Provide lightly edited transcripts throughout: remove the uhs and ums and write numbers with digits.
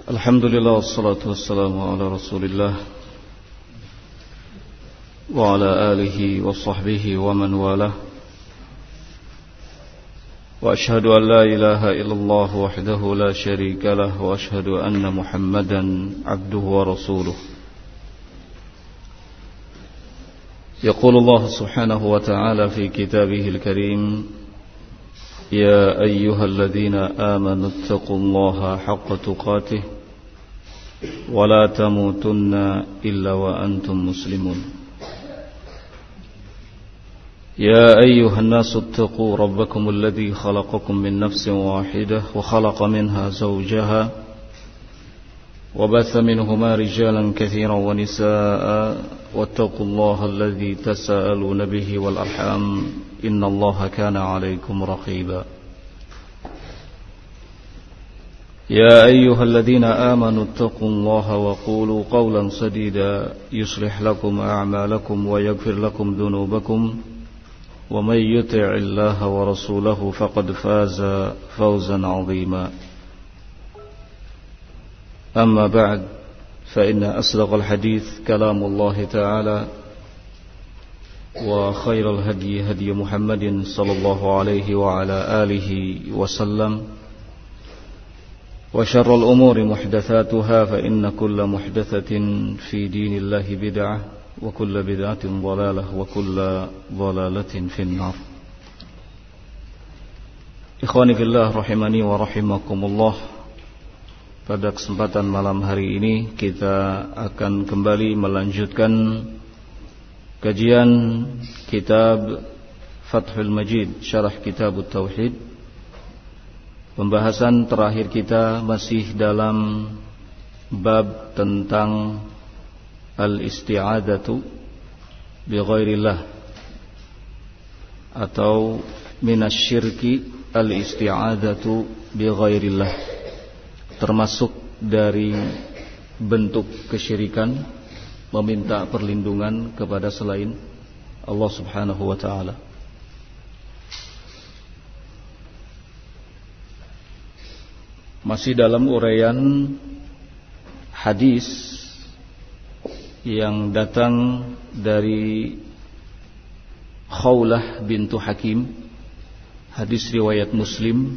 Alhamdulillah wassalatu wassalamu ala Rasulillah wa ala alihi wa sahbihi wa man walah. Wa ashhadu an la ilaha illallah wahdahu la sharika lah wa ashhadu anna Muhammadan abduhu wa rasuluh. Yaqulu Allah subhanahu wa ta'ala fi kitabihil karim: يا أيها الذين آمنوا اتقوا الله حق تقاته ولا تموتن إلا وأنتم مسلمون. يا أيها الناس اتقوا ربكم الذي خلقكم من نفس واحدة وخلق منها زوجها وبث منهما رجالا كثيرا ونساء واتقوا الله الذي تساءلون به والأرحام إن الله كان عليكم رقيبا. يا أيها الذين آمنوا اتقوا الله وقولوا قولا سديدا يصلح لكم أعمالكم ويغفر لكم ذنوبكم ومن يطع الله ورسوله فقد فاز فوزا عظيما. أما بعد فإن أصدق الحديث كلام الله تعالى وخير الهدي هدي محمد صلى الله عليه وعلى آله وسلم وشر الأمور محدثاتها فإن كل محدثة في دين الله بدعة وكل بدعة ضلالة وكل ضلالة في النار. Ikhwani fillah rahimani wa rahimakumullah. Pada kesempatan malam hari ini kita akan kembali melanjutkan kajian kitab Fathul Majid Syarah Kitab Tauhid. Pembahasan terakhir kita masih dalam bab tentang al-isti'adatu bi ghairillah atau minasyirki al-isti'adatu bi ghairillah, termasuk dari bentuk kesyirikan meminta perlindungan kepada selain Allah Subhanahu wa ta'ala. Masih dalam uraian hadis yang datang dari Khawlah bintu Hakim, hadis riwayat Muslim.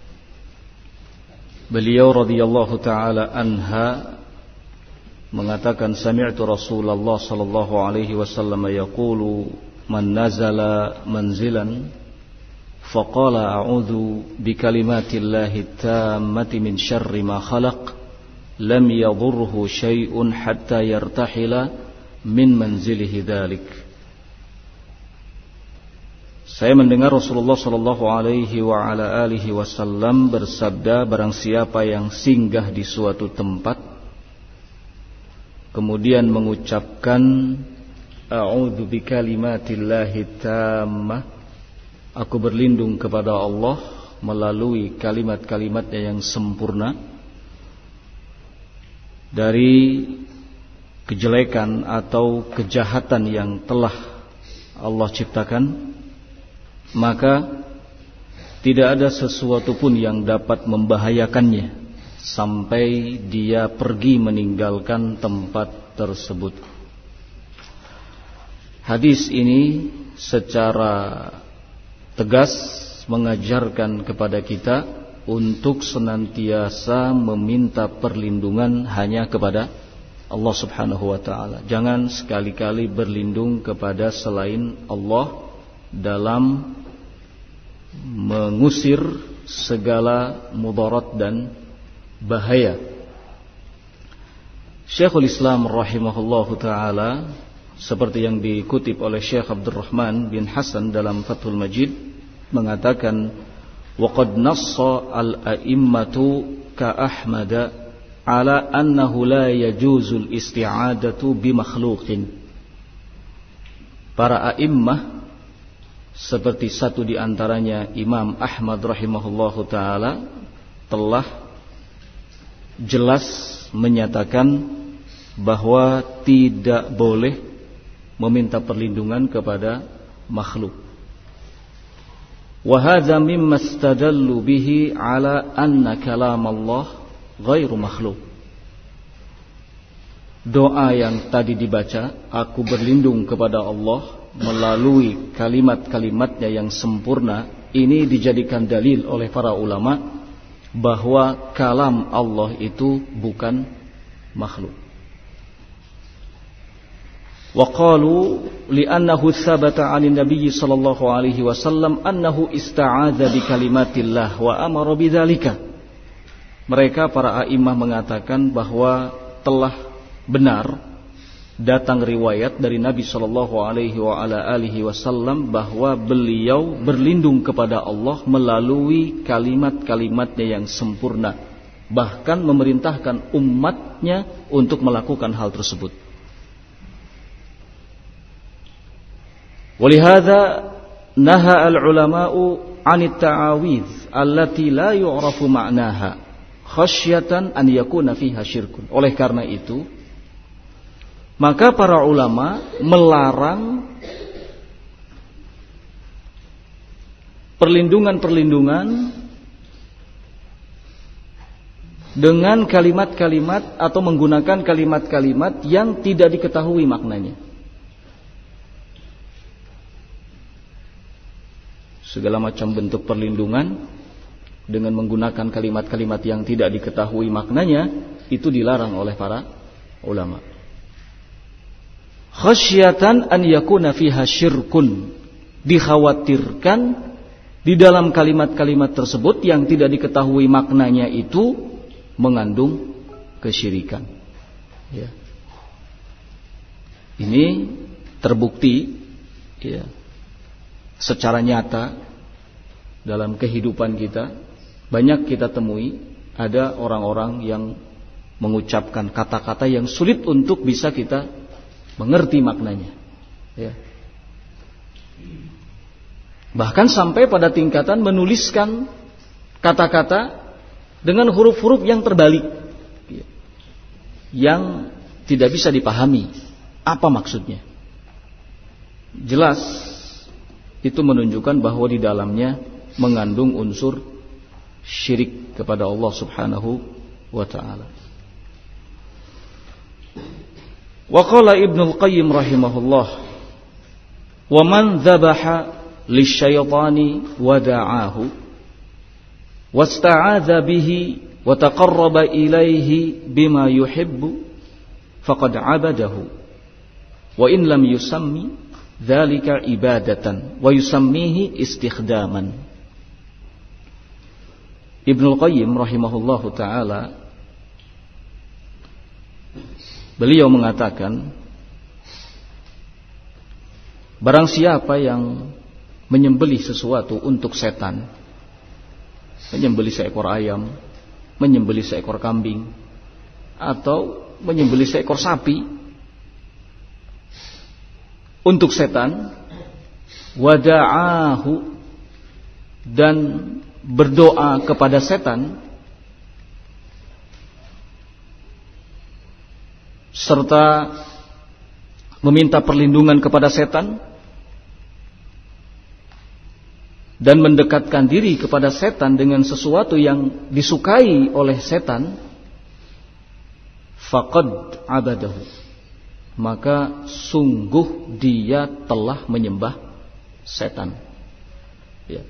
Beliau radhiyallahu ta'ala anha mengatakan, sami'tu Rasulullah sallallahu alaihi wasallam yaqulu man nazala manzilan faqala a'udzu bikalimatillahi tammati min syarri ma khalaq lam yadhurruhu syai'un hatta yartahila min manzilihi dzalik. Saya mendengar Rasulullah sallallahu alaihi wa ala alihi wasallam bersabda, barang siapa yang singgah di suatu tempat kemudian mengucapkan a'udzu bikalimatillahi tammah, aku berlindung kepada Allah melalui kalimat-kalimatnya yang sempurna dari kejelekan atau kejahatan yang telah Allah ciptakan, maka tidak ada sesuatu pun yang dapat membahayakannya sampai dia pergi meninggalkan tempat tersebut. Hadis ini secara tegas mengajarkan kepada kita untuk senantiasa meminta perlindungan hanya kepada Allah Subhanahu wa ta'ala. Jangan sekali-kali berlindung kepada selain Allah dalam mengusir segala mudarat dan bahaya. Syekhul Islam rahimahullahu ta'ala, seperti yang dikutip oleh Syekh Abdurrahman bin Hasan dalam Fathul Majid, mengatakan waqad nassa al-a'immatu ka Ahmad ala annahu la yajuzul isti'adatu bi makhluqin. Para a'immah seperti satu di antaranya Imam Ahmad rahimahullahu ta'ala telah jelas menyatakan bahwa tidak boleh meminta perlindungan kepada makhluk. Wa hadza mimma istadallu bihi ala anna kalam Allah ghairu makhluk. doa yang tadi dibaca, aku berlindung kepada Allah melalui kalimat-kalimatnya yang sempurna, ini dijadikan dalil oleh para ulama bahwa kalam Allah itu bukan makhluk. Wa qalu li'annahu tsabata 'anil nabiy sallallahu alaihi wasallam annahu ista'adza bi kalimatillah wa amara bidzalika. Mereka para a'imah mengatakan bahwa telah benar datang riwayat dari Nabi sallallahu alaihi wa ala alihi wasallam bahwa beliau berlindung kepada Allah melalui kalimat-kalimatnya yang sempurna, bahkan memerintahkan umatnya untuk melakukan hal tersebut. Walihada naha al-ulama'u 'anit ta'awidz allati la yu'rafu ma'naha khasyatan an yakuna fiha syirkun. Oleh karena itu, maka para ulama melarang perlindungan-perlindungan dengan kalimat-kalimat atau menggunakan kalimat-kalimat yang tidak diketahui maknanya. Segala macam bentuk perlindungan dengan menggunakan kalimat-kalimat yang tidak diketahui maknanya itu dilarang oleh para ulama. Khasyatan an yakuna fiha syirkun, dikhawatirkan di dalam kalimat-kalimat tersebut yang tidak diketahui maknanya itu mengandung kesyirikan. Ya. Ini terbukti, ya, secara nyata dalam kehidupan kita. Banyak kita temui ada orang-orang yang mengucapkan kata-kata yang sulit untuk bisa kita mengerti maknanya, ya. Bahkan sampai pada tingkatan menuliskan kata-kata dengan huruf-huruf yang terbalik, ya, yang tidak bisa dipahami apa maksudnya. Jelas itu menunjukkan bahwa di dalamnya mengandung unsur syirik kepada Allah Subhanahu wa ta'ala. Wa qala Ibnul Qayyim rahimahullah, wa man dzabaha lisyaitani wa da'ahu wasta'adza bihi wa taqarraba ilaihi bima yuhibbu faqad 'abadahu wa in lam yusammi dzalika ibadatan wa yusammihi istikhdaman. Ibnul Qayyim rahimahullahu ta'ala, beliau mengatakan, barang siapa yang menyembelih sesuatu untuk setan, menyembelih seekor ayam, menyembelih seekor kambing, atau menyembelih seekor sapi untuk setan, wada'ahu, dan berdoa kepada setan, serta meminta perlindungan kepada setan dan mendekatkan diri kepada setan dengan sesuatu yang disukai oleh setan, faqad abadahu, maka sungguh dia telah menyembah setan, ya.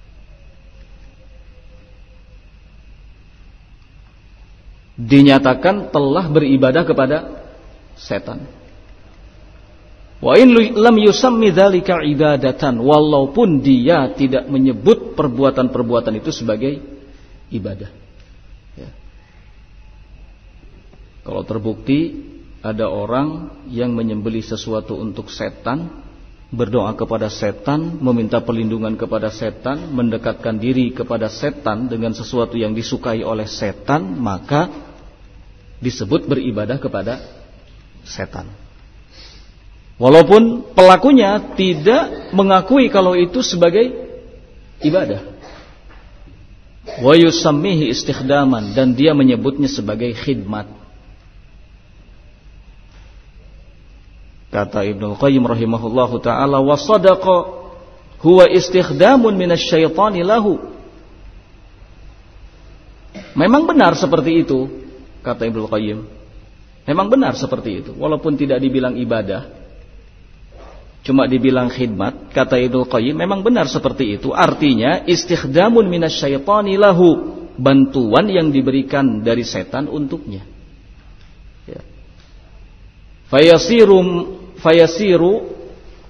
Dinyatakan telah beribadah kepada setan. Wa in lam yusammi dzalika ibadatan, walaupun dia tidak menyebut perbuatan-perbuatan itu sebagai ibadah, ya. Kalau terbukti ada orang yang menyembelih sesuatu untuk setan, berdoa kepada setan, meminta perlindungan kepada setan, mendekatkan diri kepada setan dengan sesuatu yang disukai oleh setan, maka disebut beribadah kepada setan. Walaupun pelakunya tidak mengakui kalau itu sebagai ibadah. Wa yusammihi istikhdaman, dan dia menyebutnya sebagai khidmat. Kata Ibnul Qayyim rahimahullahu ta'ala, wa sadaqa huwa istikhdamun minasyaitani lahu. Memang benar seperti itu, kata Ibnul Qayyim. Memang benar seperti itu. Walaupun tidak dibilang ibadah, cuma dibilang khidmat, kata Ibnu Qayyim, memang benar seperti itu. Artinya istikhdamun minasyaitani lahu, bantuan yang diberikan dari setan untuknya. Ya. Fayasiru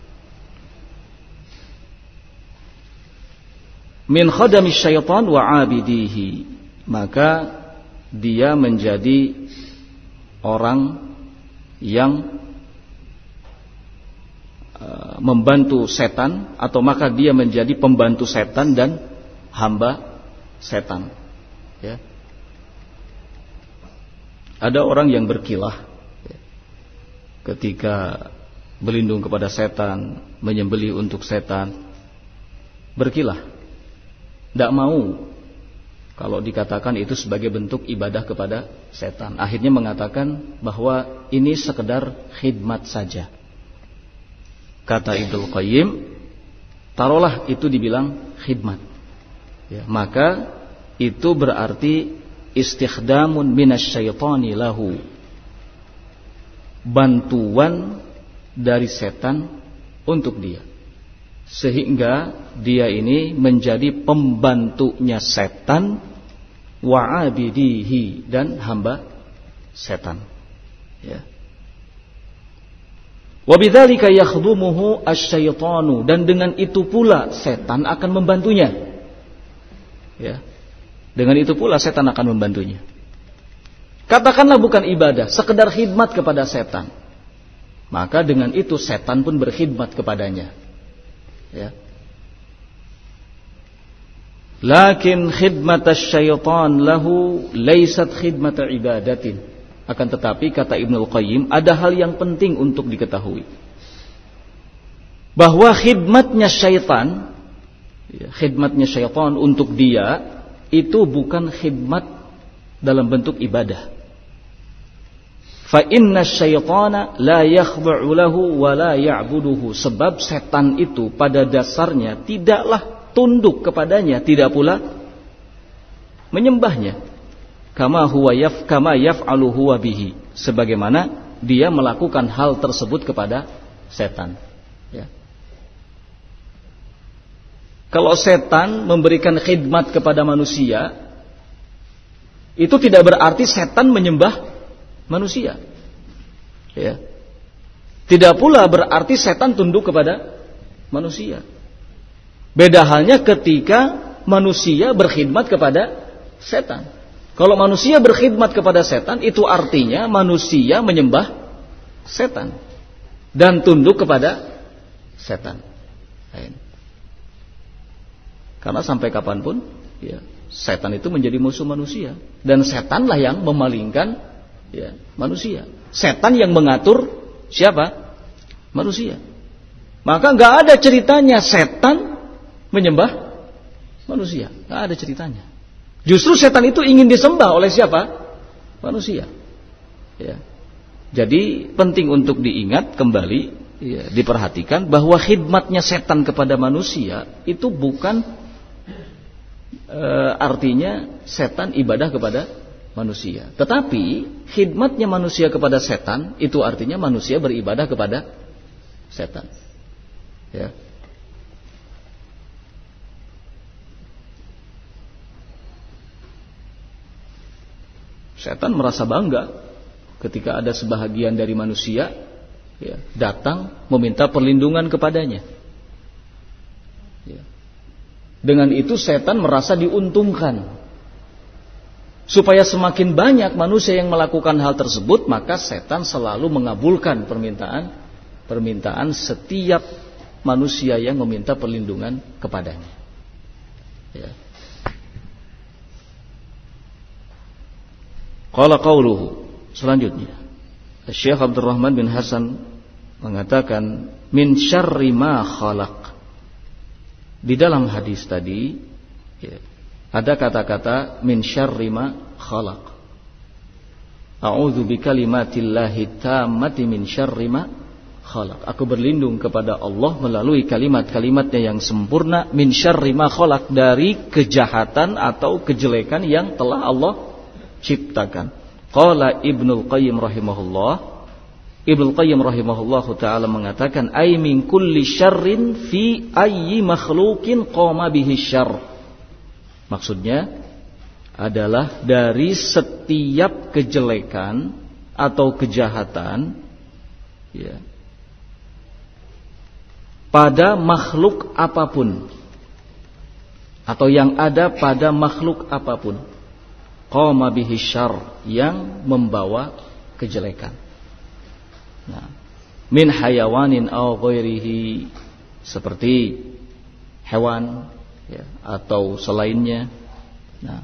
min khadami syaitan wa abidihi, maka dia menjadi orang yang membantu setan, atau maka dia menjadi pembantu setan dan hamba setan. Ya. Ada orang yang berkilah ketika berlindung kepada setan, menyembelih untuk setan, berkilah. Tidak mau kalau dikatakan itu sebagai bentuk ibadah kepada setan. Akhirnya mengatakan bahwa ini sekedar khidmat saja. Kata Ibnu Qayyim, taruhlah itu dibilang khidmat, ya, maka itu berarti istikhdamun minasyaitani lahu, bantuan dari setan untuk dia, sehingga dia ini menjadi pembantunya setan, wa abidihi, dan hamba setan. Ya. Wa bidzalika yakhdumuhu asyaitanu, dan dengan itu pula setan akan membantunya. Ya. Dengan itu pula setan akan membantunya. Katakanlah bukan ibadah, sekedar khidmat kepada setan, maka dengan itu setan pun berkhidmat kepadanya. Ya. Lakin khidmat asy-syaitan lahu laysat khidmat ibadatin. Akan tetapi kata Ibnu Qayyim, ada hal yang penting untuk diketahui, bahwa khidmatnya syaitan, khidmatnya syaitan untuk dia itu bukan khidmat dalam bentuk ibadah. Fa inna syaitana la yakhda'u lahu wa la ya'buduhu, sebab setan itu pada dasarnya tidaklah tunduk kepadanya, tidak pula menyembahnya. Kama yaf'alu huwa bihi, sebagaimana dia melakukan hal tersebut kepada setan. Ya. Kalau setan memberikan khidmat kepada manusia, itu tidak berarti setan menyembah manusia. Ya. Tidak pula berarti setan tunduk kepada manusia. Beda halnya ketika manusia berkhidmat kepada setan. Kalau manusia berkhidmat kepada setan, itu artinya manusia menyembah setan dan tunduk kepada setan. Karena sampai kapanpun, ya, setan itu menjadi musuh manusia, dan setanlah yang memalingkan, ya, manusia. Setan yang mengatur siapa? Manusia. Maka nggak ada ceritanya setan menyembah manusia, nggak ada ceritanya. Justru setan itu ingin disembah oleh siapa? Manusia. Ya. Jadi penting untuk diingat kembali, ya, diperhatikan bahwa khidmatnya setan kepada manusia itu bukan artinya setan ibadah kepada manusia. Tetapi khidmatnya manusia kepada setan itu artinya manusia beribadah kepada setan. Ya. Setan merasa bangga ketika ada sebahagian dari manusia, ya, datang meminta perlindungan kepadanya. Ya. Dengan itu setan merasa diuntungkan. Supaya semakin banyak manusia yang melakukan hal tersebut, maka setan selalu mengabulkan permintaan setiap manusia yang meminta perlindungan kepadanya. Ya. Qala qauluhu, selanjutnya Syekh Abdurrahman bin Hasan mengatakan min syarri ma khalaq. Di dalam hadis tadi, ya, ada kata-kata min syarri ma khalaq. A'udzu bikalimatillahi tammati min syarri ma khalaq. Aku berlindung kepada Allah melalui kalimat-kalimatnya yang sempurna, min syarri ma khalaq, dari kejahatan atau kejelekan yang telah Allah ciptakan. Qala Ibnul Qayyim rahimahullah, Ibnul Qayyim rahimahullahu taala mengatakan, ay min kulli syarrin fi ayyi makhluqin qama bihi syarr. Maksudnya adalah dari setiap kejelekan atau kejahatan, ya, pada makhluk apapun atau yang ada pada makhluk apapun, qama bihi syarr, yang membawa kejelekan. Nah, min hayawanin aw ghairihi, seperti hewan, ya, atau selainnya. Nah,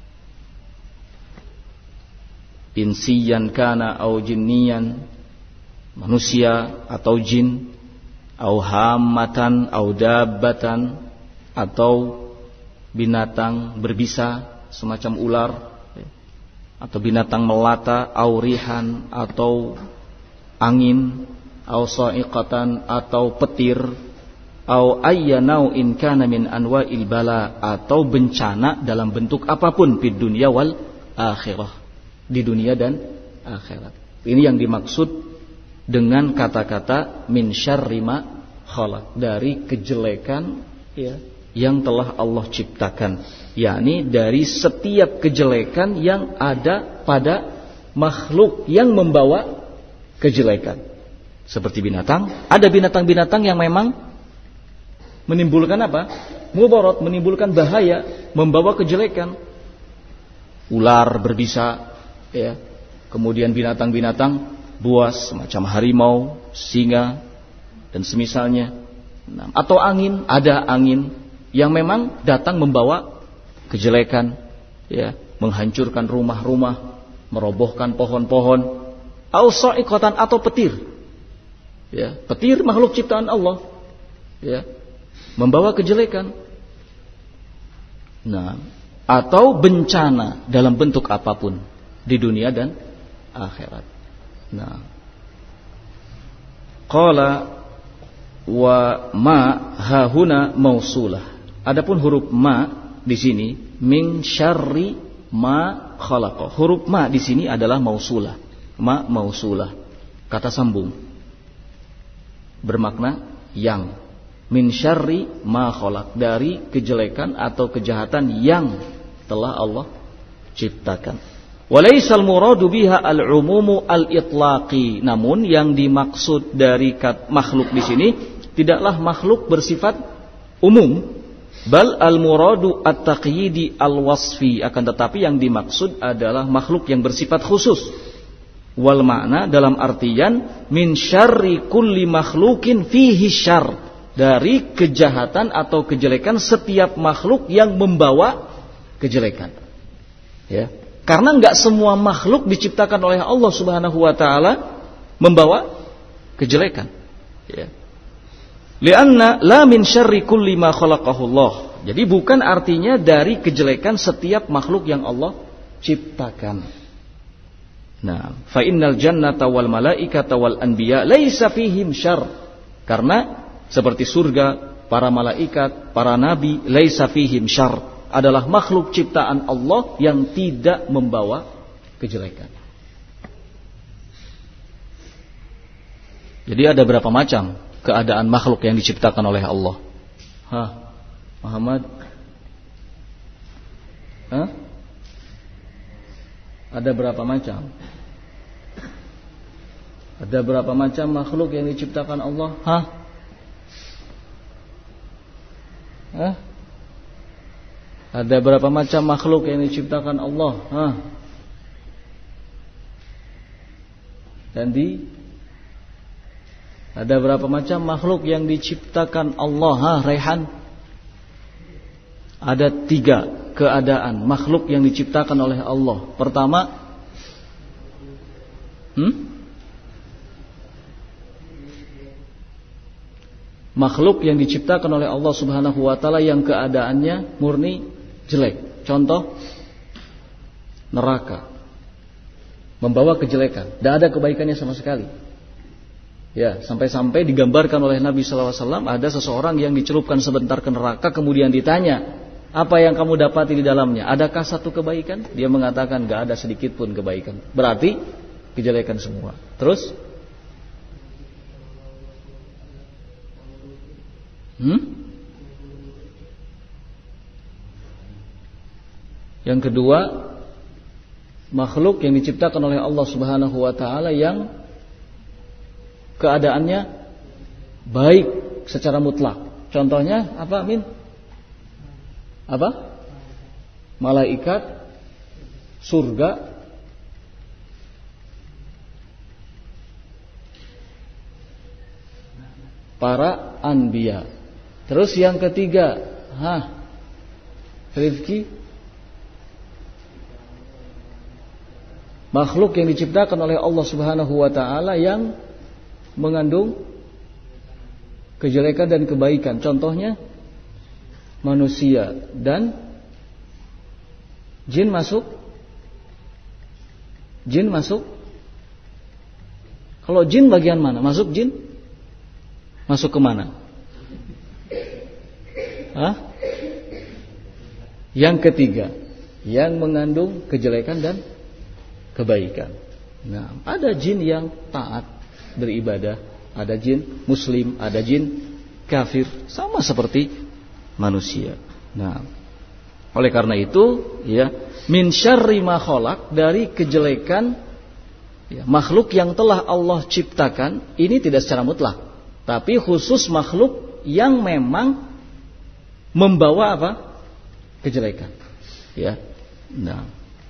insiyan kana aw jinniyan, manusia atau jin, aw hammatan aw dabbatan, atau binatang berbisa semacam ular, atau binatang melata, aw rihan, atau angin, aw sa'iqatan, atau petir, aw ayya nau'in kana min anwa'il bala, atau bencana dalam bentuk apapun, fid dunya wal akhirah, di dunia dan akhirat. Ini yang dimaksud dengan kata-kata min syarri ma khalaq, dari kejelekan, ya, yang telah Allah ciptakan, yakni dari setiap kejelekan yang ada pada makhluk yang membawa kejelekan. Seperti binatang, ada binatang-binatang yang memang menimbulkan apa? Mudarat, menimbulkan bahaya, membawa kejelekan. Ular berbisa, ya. Kemudian binatang-binatang buas semacam harimau, singa, dan semisalnya. Atau angin, ada angin yang memang datang membawa kejelekan, ya, menghancurkan rumah-rumah, merobohkan pohon-pohon. Au sa'iqatan, atau petir, ya, petir makhluk ciptaan Allah, ya, membawa kejelekan. Nah, atau bencana dalam bentuk apapun di dunia dan akhirat. Nah, qala wa ma hahuna mausulah. Adapun huruf ma di sini min syarri ma khalaqa. Huruf ma di sini adalah mausulah. Ma mausulah, kata sambung, bermakna yang. Min syarri ma khalaq, dari kejelekan atau kejahatan yang telah Allah ciptakan. Walaisal muradu biha al-umumu al-itlaqi, namun yang dimaksud dari makhluk di sini tidaklah makhluk bersifat umum, bal al-muradu at-taqyidi al-wasfi, akan tetapi yang dimaksud adalah makhluk yang bersifat khusus. Wal makna dalam artian min syarri kulli makhlukin fihi syarr, dari kejahatan atau kejelekan setiap makhluk yang membawa kejelekan, ya. Karena enggak semua makhluk diciptakan oleh Allah Subhanahu wa taala membawa kejelekan, ya. Lianna la min syarri kulli ma khalaqahu Allah. Jadi bukan artinya dari kejelekan setiap makhluk yang Allah ciptakan. Nah, fa innal jannata wal malaikata wal anbiya laisa fihim syarr. Karena seperti surga, para malaikat, para nabi, laisa fihim syarr, adalah makhluk ciptaan Allah yang tidak membawa kejelekan. Jadi ada berapa macam keadaan makhluk yang diciptakan oleh Allah? Hah, Muhammad? Hah? Ada berapa macam? Ada berapa macam makhluk yang diciptakan Allah? Hah? Hah? Ada berapa macam makhluk yang diciptakan Allah? Hah? Dan ada berapa macam makhluk yang diciptakan Allah? Hah, Raihan? Ada 3 keadaan makhluk yang diciptakan oleh Allah. Pertama, makhluk yang diciptakan oleh Allah Subhanahu wa taala yang keadaannya murni jelek. Contoh, neraka, membawa kejelekan, tidak ada kebaikannya sama sekali. Ya, sampai-sampai digambarkan oleh Nabi sallallahu alaihi wasallam ada seseorang yang dicelupkan sebentar ke neraka, kemudian ditanya, Apa yang kamu dapati di dalamnya? Adakah satu kebaikan? Dia mengatakan gak ada sedikit pun kebaikan. Berarti kejelekan semua. Terus? Yang kedua, makhluk yang diciptakan oleh Allah Subhanahu wa taala yang keadaannya baik secara mutlak. Contohnya apa, Min? Apa? Malaikat, surga, para anbiya. Terus yang ketiga, Rifki, makhluk yang diciptakan oleh Allah Subhanahu wa taala yang mengandung kejelekan dan kebaikan. Contohnya manusia dan jin masuk? Jin masuk? Kalau jin bagian mana? Masuk jin? Masuk ke mana? Yang ketiga, yang mengandung kejelekan dan kebaikan. Nah, ada jin yang taat beribadah, ada jin muslim, ada jin kafir, sama seperti manusia. Nah, oleh karena itu, ya, min syarri ma khalaq, dari kejelekan ya, makhluk yang telah Allah ciptakan, ini tidak secara mutlak, tapi khusus makhluk yang memang membawa apa? Kejelekan. Ya. Nah.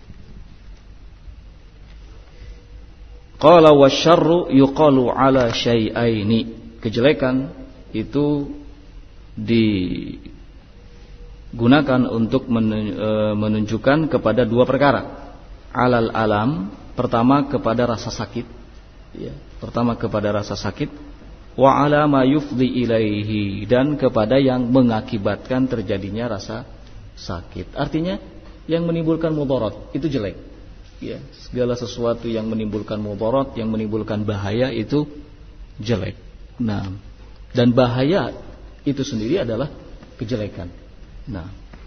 Qala wasyarru yuqalu ala syai'aini. Kejelekan itu digunakan untuk menunjukkan kepada dua perkara. Alal alam, pertama kepada rasa sakit, ya, pertama kepada rasa sakit, wa ala ma yufdi ilaihi, dan kepada yang mengakibatkan terjadinya rasa sakit. Artinya yang menimbulkan mudarat itu jelek. Ya, segala sesuatu yang menimbulkan mudarat, yang menimbulkan bahaya itu jelek. Nah, dan bahaya itu sendiri adalah kejelekan. Nah,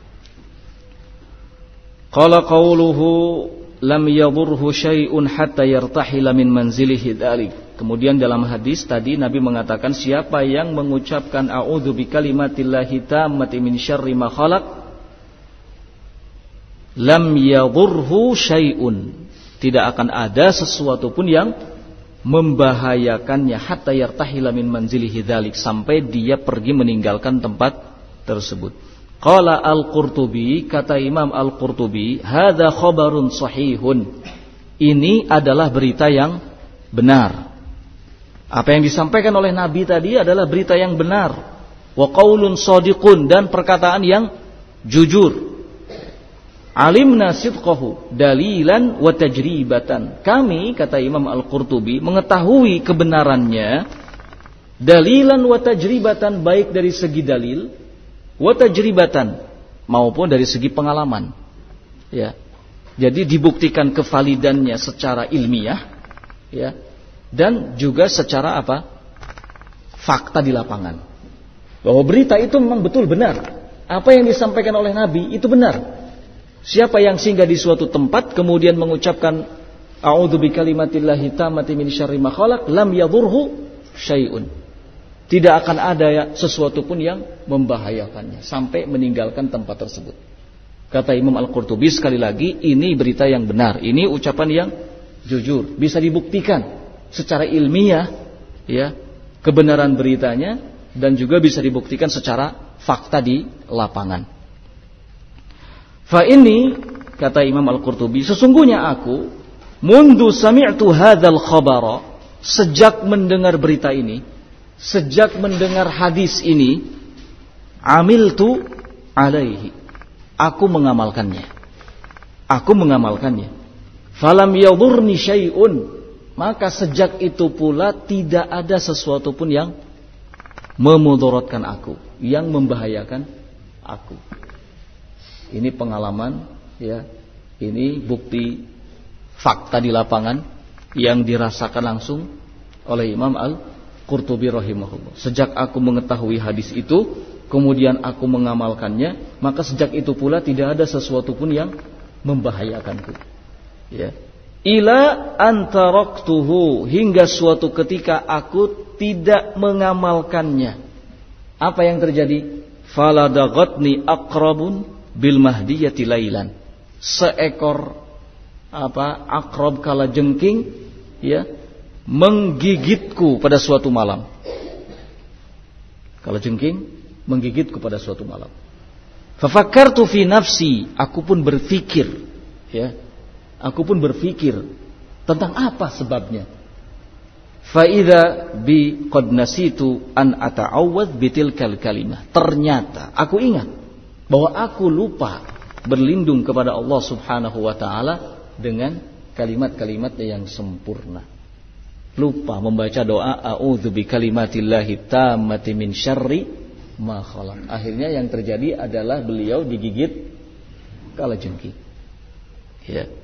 qala qawluhu lam yadurhu syai'un hatta yartahila min manzilihi dzalik. Kemudian dalam hadis tadi Nabi mengatakan, siapa yang mengucapkan a'udzu bikalimatillahi tammati min syarri ma khalaq, lam yadurhu syai'un, tidak akan ada sesuatu pun yang membahayakannya, hatta yartahila min manzilihi dzalik, sampai dia pergi meninggalkan tempat tersebut. Qala Al-Qurtubi, kata Imam Al-Qurtubi, hadza khabarun sahihun, ini adalah berita yang benar. Apa yang disampaikan oleh Nabi tadi adalah berita yang benar. Wa qaulun shadiqun, dan perkataan yang jujur. Alimna sidqahu dalilan wa tajribatan. Kami, kata Imam Al-Qurtubi, mengetahui kebenarannya dalilan wa tajribatan, baik dari segi dalil, wa tajribatan, maupun dari segi pengalaman. Ya. Jadi dibuktikan kevalidannya secara ilmiah, ya, dan juga secara apa? Fakta di lapangan. Bahwa berita itu memang betul benar. Apa yang disampaikan oleh Nabi itu benar. Siapa yang singgah di suatu tempat kemudian mengucapkan a'udzu bikalimatillahi tammati min syarri ma khalaq, lam yadurhu syai'un, tidak akan ada sesuatu pun yang membahayakannya sampai meninggalkan tempat tersebut. Kata Imam Al-Qurtubi, sekali lagi, ini berita yang benar, ini ucapan yang jujur, bisa dibuktikan secara ilmiah, ya, kebenaran beritanya, dan juga bisa dibuktikan secara fakta di lapangan. Fa ini, kata Imam Al-Qurtubi, sesungguhnya aku mundu sami'tu hadzal khabara, sejak mendengar berita ini, sejak mendengar hadis ini, amiltu alaihi, aku mengamalkannya. Falam yadurni syai'un, maka sejak itu pula tidak ada sesuatu pun yang memudaratkan aku, yang membahayakan aku. Ini pengalaman, ya, ini bukti fakta di lapangan yang dirasakan langsung oleh Imam Al-Qurtubi rahimahullah. Sejak aku mengetahui hadis itu, kemudian aku mengamalkannya, maka sejak itu pula tidak ada sesuatu pun yang membahayakanku. Ya. Ila antaraktuhu, hingga suatu ketika aku tidak mengamalkannya. Apa yang terjadi? Faladagatni aqrabun bil mahdiyati lailan. Seekor akrab kalajengking, ya, menggigitku pada suatu malam. Kalajengking menggigitku pada suatu malam. Fafakkartu fi nafsi, aku pun berpikir, ya. Aku pun berpikir tentang apa sebabnya. Fa idza bi qad nasitu an ata'awwadz bitilkal kalimah. Ternyata aku ingat bahwa aku lupa berlindung kepada Allah Subhanahu wa taala dengan kalimat-kalimat yang sempurna. Lupa membaca doa a'udzu bikalimatillahi tammati min syarri ma khalaq. Akhirnya yang terjadi adalah beliau digigit kalajengking. Ya.